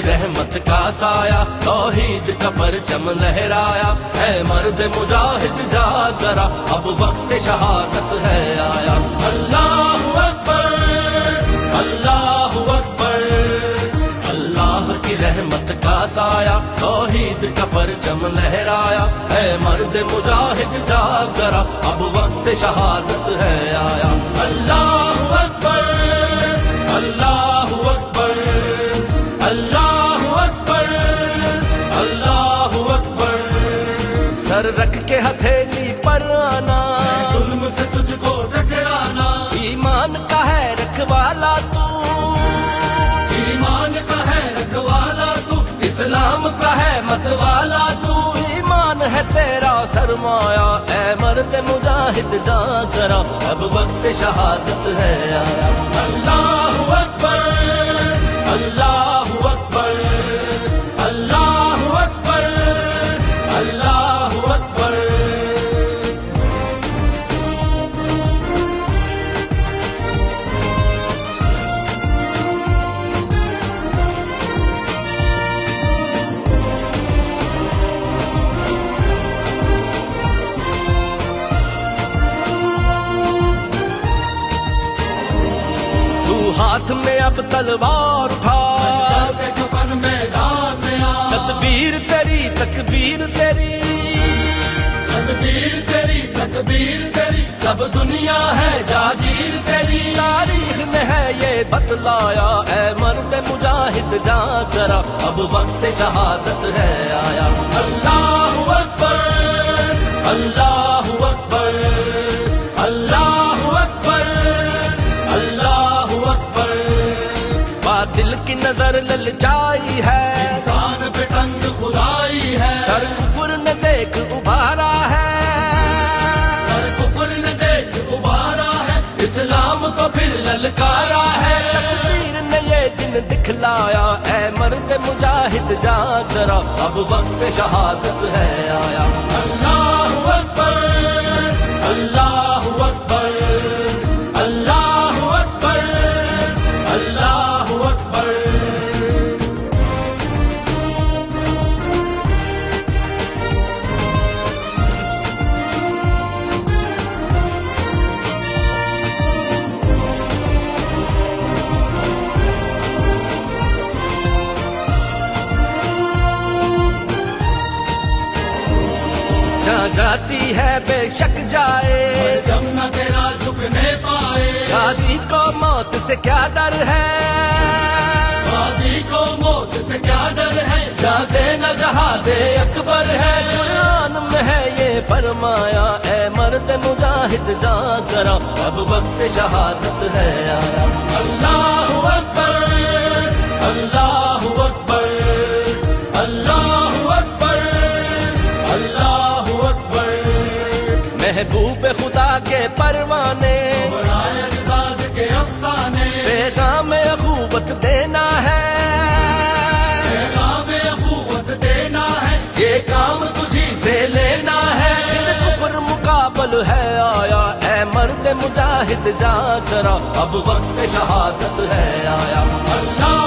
کی رحمت کا سایہ توحید کا پرچم لہرایا ہے مرد مجاہد جا ذرا اب وقت شہادت ہے آیا اللہ اکبر اللہ اکبر اللہ کی رحمت کا سایہ توحید کا پرچم لہرایا ہے مرد مجاہد جا ذرا اب وقت شہادت ہے آیا اللہ اکبر اللہ اکبر اللہ اکبر اللہ اکبر سر رکھ کے ہتھیلی پر آنا ظلم سے تجھ کو ٹکرانا ایمان کا ہے رکھوالا تو ایمان کا ہے رکھوالا تو اسلام کا ہے متوالا تو ایمان ہے تیرا سرمایہ اے مرد مجاہد جا ذرا اب وقت شہادت ہے آیا اللہ اکبر اللہ اکبر اللہ اکبر اللہ اکبر ہاتھ میں اب تلوار اٹھا میدان میں تدبیر تیری تکبیر تیری تدبیر تیری تکبیر تیری سب دنیا ہے جاگیر تیری تاریخ میں ہے یہ بتلایا اے مرد مجاہد جا ذرا اب وقت شہادت ہے آیا اللہ اکبر اللہ اکبر اللہ اکبر اللہ اکبر دل کی نظر للچائی ہے انسان پہ تنگ خدائی ہے سر کفر نے دیکھ ابھارا ہے سر کفر نے دیکھ ابھارا ہے اسلام کو پھر للکارا ہے تقدیر نے یہ دن دکھلایا اے مرد مجاہد جا ذرا اب وقت شہادت ہے آیا اللہ اکبر اللہ اکبر اللہ اکبر اللہ اکبر جاتی ہے بے شک جائے جب نہ تیرا جھکنے پائے غازی کو موت سے کیا ڈر ہے غازی کو موت سے کیا ڈر ہے جاتے نہ جہاد اکبر ہے قرآن میں ہے یہ فرمایا اے مرد مجاہد جا ذرا اب وقت شہادت ہے آیا اللہ اکبر اللہ اکبر اللہ اکبر اللہ اکبر محبوب خدا کے پروانے کے افسانے پیغام اخوت دینا ہے پیغام اخوت دینا ہے یہ کام تجھی سے لینا ہے کفر مقابل ہے آیا اے مرد مجاہد جا ذرا اب وقت شہادت ہے آیا اللہ